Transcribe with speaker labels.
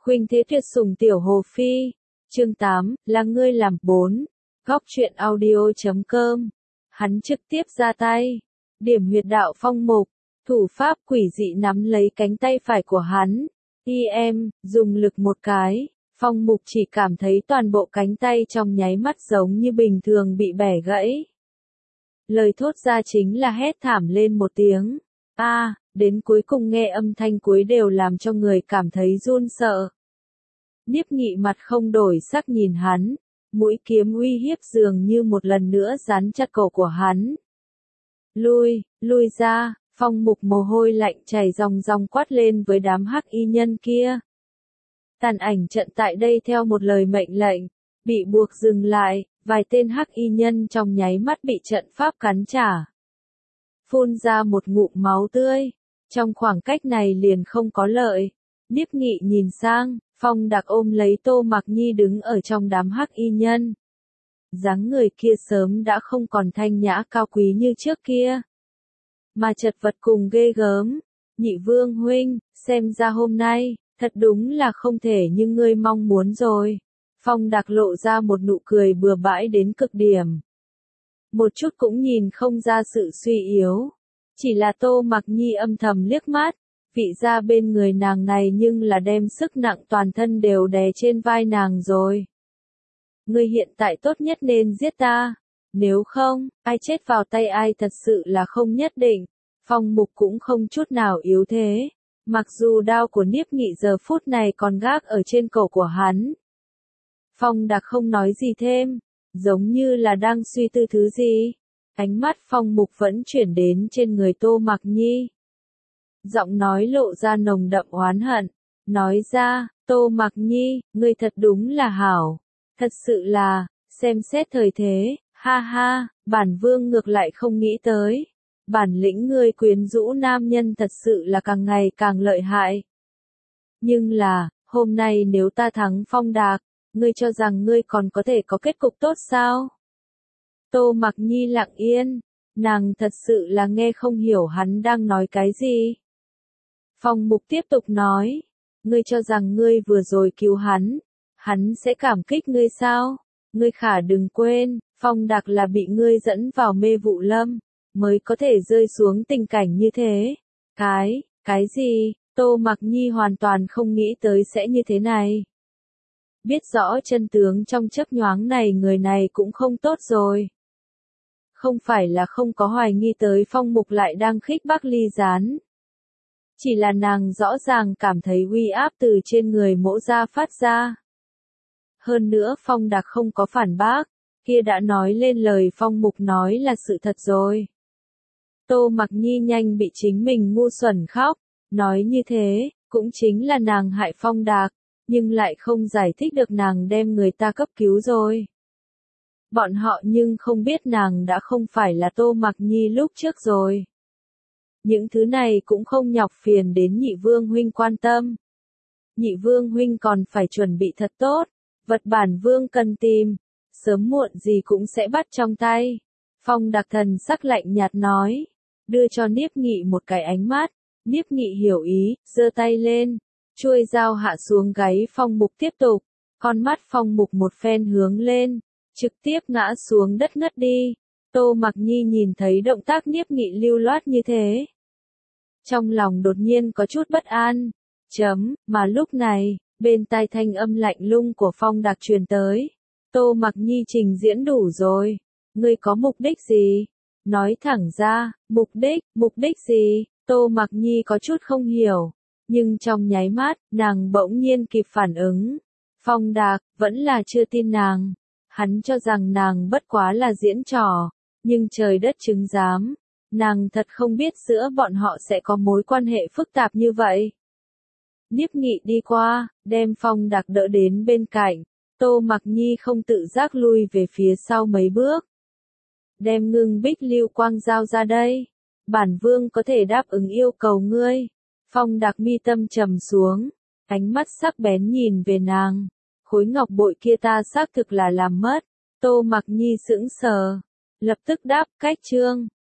Speaker 1: Khuynh thế tuyệt sủng tiểu Hồ Phi. Chương 8, là ngươi làm 4. Góc truyện audio.com. Hắn trực tiếp ra tay. Điểm huyệt đạo Phong Mục. Thủ pháp quỷ dị nắm lấy cánh tay phải của hắn. Dùng lực một cái. Phong Mục chỉ cảm thấy toàn bộ cánh tay trong nháy mắt giống như bình thường bị bẻ gãy. Lời thốt ra chính là hét thảm lên một tiếng. Đến cuối cùng nghe âm thanh cuối đều làm cho người cảm thấy run sợ. Niếp Nghị mặt không đổi sắc nhìn hắn, mũi kiếm uy hiếp dường như một lần nữa dán chặt cổ của hắn. Lui ra, Phong Mục mồ hôi lạnh chảy ròng ròng quát lên với đám hắc y nhân kia. Tàn ảnh trận tại đây theo một lời mệnh lệnh, bị buộc dừng lại, vài tên hắc y nhân trong nháy mắt bị trận pháp cắn trả. Phun ra một ngụm máu tươi, trong khoảng cách này liền không có lợi. Niếp Nghị nhìn sang, Phong Đạc ôm lấy Tô Mặc Nhi đứng ở trong đám hắc y nhân. Dáng người kia sớm đã không còn thanh nhã cao quý như trước kia, mà chật vật cùng ghê gớm. Nhị Vương huynh, xem ra hôm nay, thật đúng là không thể như ngươi mong muốn rồi. Phong Đạc lộ ra một nụ cười bừa bãi đến cực điểm. Một chút cũng nhìn không ra sự suy yếu. Chỉ là Tô Mặc Nhi âm thầm liếc mắt, vị gia bên người nàng này nhưng là đem sức nặng toàn thân đều đè trên vai nàng rồi. Ngươi hiện tại tốt nhất nên giết ta, nếu không, ai chết vào tay ai thật sự là không nhất định. Phong Mục cũng không chút nào yếu thế, mặc dù đao của Niếp Nghị giờ phút này còn gác ở trên cổ của hắn. Phong Đạc không nói gì thêm, giống như là đang suy tư thứ gì. Ánh mắt Phong Mục vẫn chuyển đến trên người Tô Mặc Nhi. Giọng nói lộ ra nồng đậm oán hận, nói ra, Tô Mặc Nhi, ngươi thật đúng là hảo, thật sự là, xem xét thời thế, ha ha, bản vương ngược lại không nghĩ tới. Bản lĩnh ngươi quyến rũ nam nhân thật sự là càng ngày càng lợi hại. Nhưng là, hôm nay nếu ta thắng Phong Đạc, ngươi cho rằng ngươi còn có thể có kết cục tốt sao? Tô Mặc Nhi lặng yên, nàng thật sự là nghe không hiểu hắn đang nói cái gì. Phong Mục tiếp tục nói, ngươi cho rằng ngươi vừa rồi cứu hắn sẽ cảm kích ngươi sao? Ngươi khả đừng quên, Phong Đạc là bị ngươi dẫn vào mê vụ lâm, mới có thể rơi xuống tình cảnh như thế. Cái gì? Tô Mặc Nhi hoàn toàn không nghĩ tới sẽ như thế này. Biết rõ chân tướng trong chớp nhoáng này người này cũng không tốt rồi. Không phải là không có hoài nghi tới Phong Mục lại đang khích bác Ly Gián. Chỉ là nàng rõ ràng cảm thấy uy áp từ trên người Mỗ Gia phát ra. Hơn nữa Phong Đạc không có phản bác, kia đã nói lên lời Phong Mục nói là sự thật rồi. Tô Mặc Nhi nhanh bị chính mình ngu xuẩn khóc, nói như thế, cũng chính là nàng hại Phong Đạc, nhưng lại không giải thích được nàng đem người ta cấp cứu rồi. Bọn họ nhưng không biết nàng đã không phải là Tô Mặc Nhi lúc trước rồi. Những thứ này cũng không nhọc phiền đến Nhị Vương huynh quan tâm. Nhị Vương huynh còn phải chuẩn bị thật tốt, vật bản vương cần tìm, sớm muộn gì cũng sẽ bắt trong tay. Phong Đạc thần sắc lạnh nhạt nói, đưa cho Niếp Nghị một cái ánh mắt. Niếp Nghị hiểu ý, giơ tay lên, chuôi dao hạ xuống gáy Phong Mục tiếp tục, con mắt Phong Mục một phen hướng lên, trực tiếp ngã xuống đất ngất đi. Tô Mặc Nhi nhìn thấy động tác Niếp Nghị lưu loát như thế, trong lòng đột nhiên có chút bất an. Mà lúc này, bên tai thanh âm lạnh lùng của Phong Đạc truyền tới. Tô Mặc Nhi trình diễn đủ rồi. Ngươi có mục đích gì? Nói thẳng ra, mục đích gì? Tô Mặc Nhi có chút không hiểu. Nhưng trong nháy mắt, nàng bỗng nhiên kịp phản ứng. Phong Đạc, vẫn là chưa tin nàng. Hắn cho rằng nàng bất quá là diễn trò. Nhưng trời đất chứng giám. Nàng thật không biết giữa bọn họ sẽ có mối quan hệ phức tạp như vậy. Niếp Nghị đi qua, đem Phong Đạc đỡ đến bên cạnh. Tô Mặc Nhi không tự giác lui về phía sau mấy bước. Đem Ngưng Bích Lưu Quang giao ra đây. Bản vương có thể đáp ứng yêu cầu ngươi. Phong Đạc mi tâm trầm xuống, ánh mắt sắc bén nhìn về nàng. Khối ngọc bội kia ta xác thực là làm mất. Tô Mặc Nhi sững sờ, lập tức đáp, cách chương.